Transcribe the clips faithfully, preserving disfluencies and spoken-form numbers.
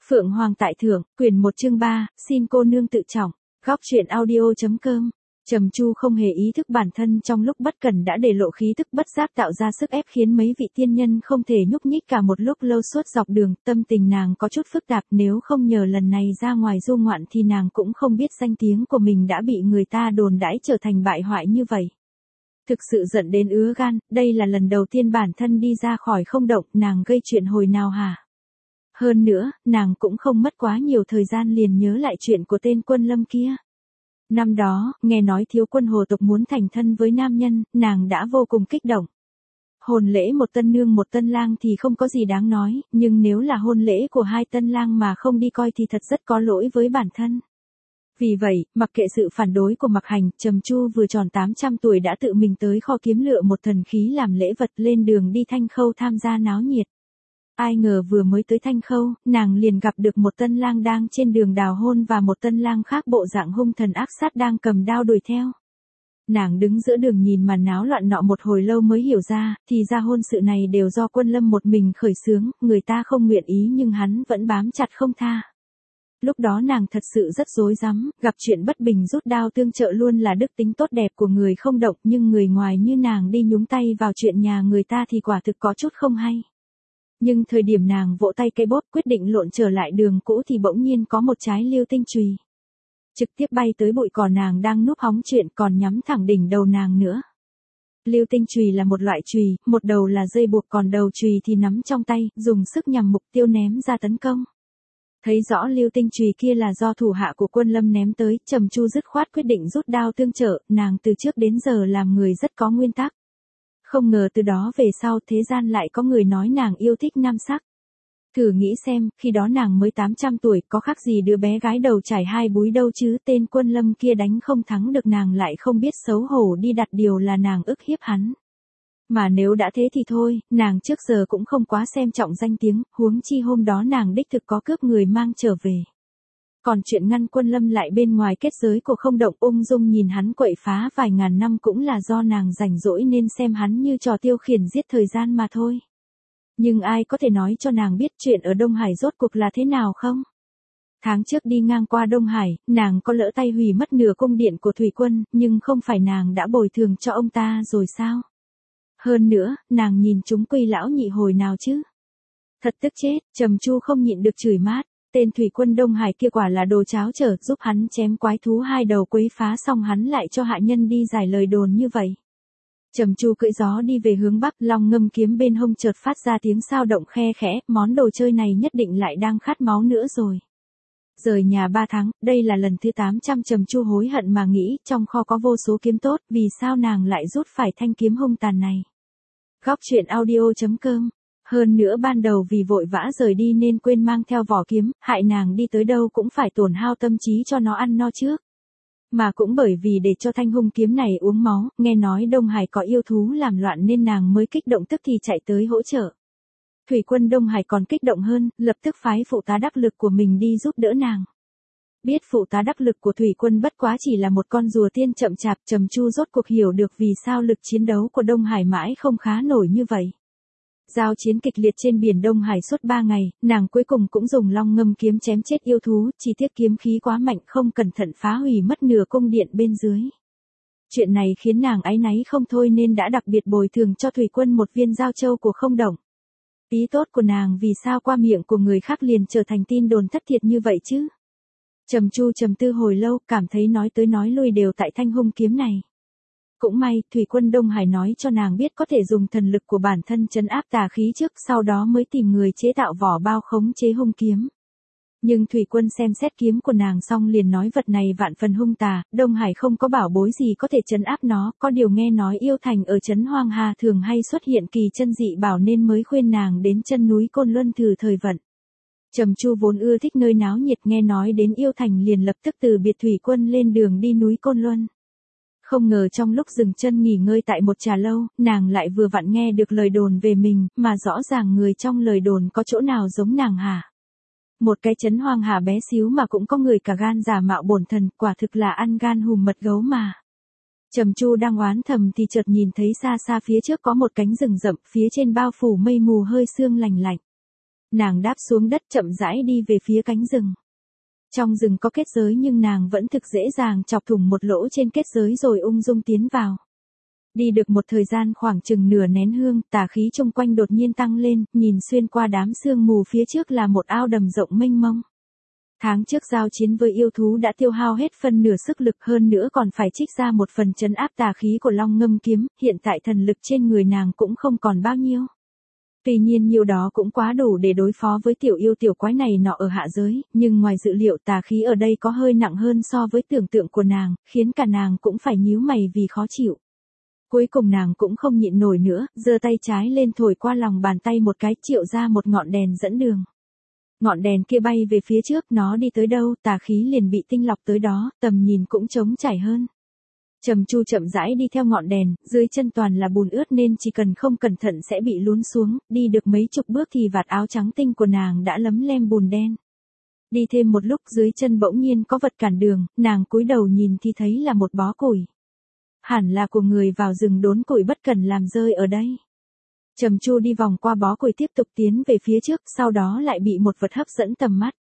Phượng Hoàng tại thượng, quyển một chương ba, xin cô nương tự trọng. Góc truyện audio.com. Trầm Chu không hề ý thức bản thân trong lúc bất cẩn đã để lộ khí tức bất giác tạo ra sức ép khiến mấy vị tiên nhân không thể nhúc nhích cả một lúc lâu suốt dọc đường. Tâm tình nàng có chút phức tạp, nếu không nhờ lần này ra ngoài du ngoạn thì nàng cũng không biết danh tiếng của mình đã bị người ta đồn đãi trở thành bại hoại như vậy. Thực sự giận đến ứa gan, đây là lần đầu tiên bản thân đi ra khỏi không động, nàng gây chuyện hồi nào hả? Hơn nữa, nàng cũng không mất quá nhiều thời gian liền nhớ lại chuyện của tên Quân Lâm kia. Năm đó, nghe nói thiếu quân hồ tộc muốn thành thân với nam nhân, nàng đã vô cùng kích động. Hôn lễ một tân nương một tân lang thì không có gì đáng nói, nhưng nếu là hôn lễ của hai tân lang mà không đi coi thì thật rất có lỗi với bản thân. Vì vậy, mặc kệ sự phản đối của Mặc Hành, Trầm Chu vừa tròn tám trăm tuổi đã tự mình tới kho kiếm lựa một thần khí làm lễ vật lên đường đi Thanh Khâu tham gia náo nhiệt. Ai ngờ vừa mới tới Thanh Khâu, nàng liền gặp được một tân lang đang trên đường đào hôn và một tân lang khác bộ dạng hung thần ác sát đang cầm đao đuổi theo. Nàng đứng giữa đường nhìn màn náo loạn nọ một hồi lâu mới hiểu ra, thì ra hôn sự này đều do Quân Lâm một mình khởi xướng, người ta không nguyện ý nhưng hắn vẫn bám chặt không tha. Lúc đó nàng thật sự rất rối rắm, gặp chuyện bất bình rút đao tương trợ luôn là đức tính tốt đẹp của người không động, nhưng người ngoài như nàng đi nhúng tay vào chuyện nhà người ta thì quả thực có chút không hay. Nhưng thời điểm nàng vỗ tay cây bóp quyết định lộn trở lại đường cũ thì bỗng nhiên có một trái lưu tinh chùy trực tiếp bay tới bụi cỏ nàng đang núp hóng chuyện còn nhắm thẳng đỉnh đầu nàng nữa. Lưu tinh chùy là một loại chùy, một đầu là dây buộc còn đầu chùy thì nắm trong tay, dùng sức nhằm mục tiêu ném ra tấn công. Thấy rõ lưu tinh chùy kia là do thủ hạ của Quân Lâm ném tới, Trầm Chu dứt khoát quyết định rút đao tương trợ, nàng từ trước đến giờ làm người rất có nguyên tắc. Không ngờ từ đó về sau thế gian lại có người nói nàng yêu thích nam sắc. Thử nghĩ xem, khi đó nàng mới tám trăm tuổi, có khác gì đứa bé gái đầu trải hai búi đâu chứ, tên Quân Lâm kia đánh không thắng được nàng lại không biết xấu hổ đi đặt điều là nàng ức hiếp hắn. Mà nếu đã thế thì thôi, nàng trước giờ cũng không quá xem trọng danh tiếng, huống chi hôm đó nàng đích thực có cướp người mang trở về. Còn chuyện ngăn Quân Lâm lại bên ngoài kết giới của không động ung dung nhìn hắn quậy phá vài ngàn năm cũng là do nàng rảnh rỗi nên xem hắn như trò tiêu khiển giết thời gian mà thôi. Nhưng ai có thể nói cho nàng biết chuyện ở Đông Hải rốt cuộc là thế nào không? Tháng trước đi ngang qua Đông Hải, nàng có lỡ tay hủy mất nửa cung điện của Thủy Quân, nhưng không phải nàng đã bồi thường cho ông ta rồi sao? Hơn nữa, nàng nhìn chúng Quy lão nhị hồi nào chứ? Thật tức chết, Trầm Chu không nhịn được chửi mát. Tên Thủy Quân Đông Hải kia quả là đồ cháo trở, giúp hắn chém quái thú hai đầu quấy phá xong hắn lại cho hạ nhân đi giải lời đồn như vậy. Trầm Chu cưỡi gió đi về hướng bắc, long ngâm kiếm bên hông chợt phát ra tiếng sao động khe khẽ, món đồ chơi này nhất định lại đang khát máu nữa rồi. Rời nhà ba tháng, đây là lần thứ tám trăm Trầm Chu hối hận mà nghĩ, trong kho có vô số kiếm tốt, vì sao nàng lại rút phải thanh kiếm hung tàn này. Góc truyện audio.com. Hơn nữa ban đầu vì vội vã rời đi nên quên mang theo vỏ kiếm, hại nàng đi tới đâu cũng phải tổn hao tâm trí cho nó ăn no trước. Mà cũng bởi vì để cho thanh hung kiếm này uống máu, nghe nói Đông Hải có yêu thú làm loạn nên nàng mới kích động tức thì chạy tới hỗ trợ. Thủy Quân Đông Hải còn kích động hơn, lập tức phái phụ tá đắc lực của mình đi giúp đỡ nàng. Biết phụ tá đắc lực của Thủy Quân bất quá chỉ là một con rùa tiên chậm chạp, Trầm Chu rốt cuộc hiểu được vì sao lực chiến đấu của Đông Hải mãi không khá nổi như vậy. Giao chiến kịch liệt trên biển Đông Hải suốt ba ngày, nàng cuối cùng cũng dùng long ngâm kiếm chém chết yêu thú, chỉ tiếc kiếm khí quá mạnh không cẩn thận phá hủy mất nửa cung điện bên dưới. Chuyện này khiến nàng áy náy không thôi nên đã đặc biệt bồi thường cho Thủy Quân một viên giao châu của không động. Ý tốt của nàng vì sao qua miệng của người khác liền trở thành tin đồn thất thiệt như vậy chứ? Trầm Chu trầm tư hồi lâu, cảm thấy nói tới nói lui đều tại thanh hung kiếm này. Cũng may, Thủy Quân Đông Hải nói cho nàng biết có thể dùng thần lực của bản thân trấn áp tà khí trước, sau đó mới tìm người chế tạo vỏ bao khống chế hung kiếm. Nhưng Thủy Quân xem xét kiếm của nàng xong liền nói vật này vạn phần hung tà, Đông Hải không có bảo bối gì có thể trấn áp nó, có điều nghe nói yêu thành ở trấn Hoang Hà thường hay xuất hiện kỳ chân dị bảo nên mới khuyên nàng đến chân núi Côn Luân thử thời vận. Trầm Chu vốn ưa thích nơi náo nhiệt nghe nói đến yêu thành liền lập tức từ biệt Thủy Quân lên đường đi núi Côn Luân. Không ngờ trong lúc dừng chân nghỉ ngơi tại một trà lâu, nàng lại vừa vặn nghe được lời đồn về mình, mà rõ ràng người trong lời đồn có chỗ nào giống nàng hả? Một cái trấn Hoang Hà bé xíu mà cũng có người cả gan giả mạo bổn thần, quả thực là ăn gan hùm mật gấu mà. Trầm Chu đang oán thầm thì chợt nhìn thấy xa xa phía trước có một cánh rừng rậm, phía trên bao phủ mây mù hơi sương lành lạnh. Nàng đáp xuống đất chậm rãi đi về phía cánh rừng. Trong rừng có kết giới nhưng nàng vẫn thực dễ dàng chọc thủng một lỗ trên kết giới rồi ung dung tiến vào. Đi được một thời gian khoảng chừng nửa nén hương, tà khí chung quanh đột nhiên tăng lên, nhìn xuyên qua đám sương mù phía trước là một ao đầm rộng mênh mông. Tháng trước giao chiến với yêu thú đã tiêu hao hết phân nửa sức lực, hơn nữa còn phải trích ra một phần trấn áp tà khí của Long Ngâm kiếm, hiện tại thần lực trên người nàng cũng không còn bao nhiêu. Tuy nhiên nhiều đó cũng quá đủ để đối phó với tiểu yêu tiểu quái này nọ ở hạ giới, nhưng ngoài dự liệu tà khí ở đây có hơi nặng hơn so với tưởng tượng của nàng, khiến cả nàng cũng phải nhíu mày vì khó chịu. Cuối cùng nàng cũng không nhịn nổi nữa, giơ tay trái lên thổi qua lòng bàn tay một cái, triệu ra một ngọn đèn dẫn đường. Ngọn đèn kia bay về phía trước, nó đi tới đâu, tà khí liền bị tinh lọc tới đó, tầm nhìn cũng trống trải hơn. Trầm Chu chậm rãi đi theo ngọn đèn, dưới chân toàn là bùn ướt nên chỉ cần không cẩn thận sẽ bị lún xuống, đi được mấy chục bước thì vạt áo trắng tinh của nàng đã lấm lem bùn đen. Đi thêm một lúc dưới chân bỗng nhiên có vật cản đường, nàng cúi đầu nhìn thì thấy là một bó củi. Hẳn là của người vào rừng đốn củi bất cần làm rơi ở đây. Trầm Chu đi vòng qua bó củi tiếp tục tiến về phía trước, sau đó lại bị một vật hấp dẫn tầm mắt.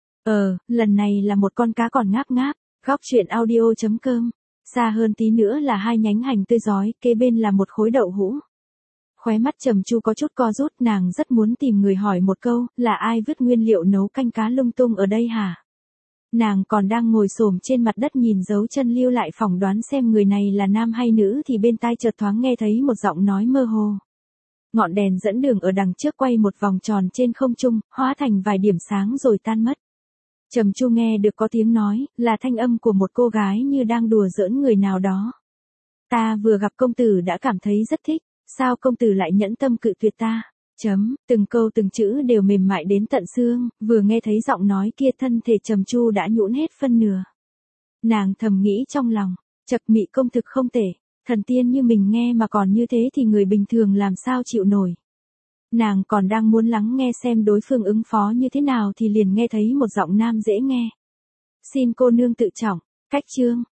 Ờ, lần này là một con cá còn ngáp ngáp, góc truyện audio chấm com. Xa hơn tí nữa là hai nhánh hành tươi giói, kế bên là một khối đậu hũ. Khóe mắt Trầm Chu có chút co rút, nàng rất muốn tìm người hỏi một câu, là ai vứt nguyên liệu nấu canh cá lung tung ở đây hả? Nàng còn đang ngồi xổm trên mặt đất nhìn dấu chân lưu lại phỏng đoán xem người này là nam hay nữ thì bên tai chợt thoáng nghe thấy một giọng nói mơ hồ. Ngọn đèn dẫn đường ở đằng trước quay một vòng tròn trên không trung, hóa thành vài điểm sáng rồi tan mất. Trầm Chu nghe được có tiếng nói, là thanh âm của một cô gái như đang đùa giỡn người nào đó. Ta vừa gặp công tử đã cảm thấy rất thích, sao công tử lại nhẫn tâm cự tuyệt ta? Chấm, từng câu từng chữ đều mềm mại đến tận xương, vừa nghe thấy giọng nói kia thân thể Trầm Chu đã nhũn hết phân nửa. Nàng thầm nghĩ trong lòng, chật mị công thực không tệ, thần tiên như mình nghe mà còn như thế thì người bình thường làm sao chịu nổi. Nàng còn đang muốn lắng nghe xem đối phương ứng phó như thế nào thì liền nghe thấy một giọng nam dễ nghe. Xin cô nương tự trọng, cách chương.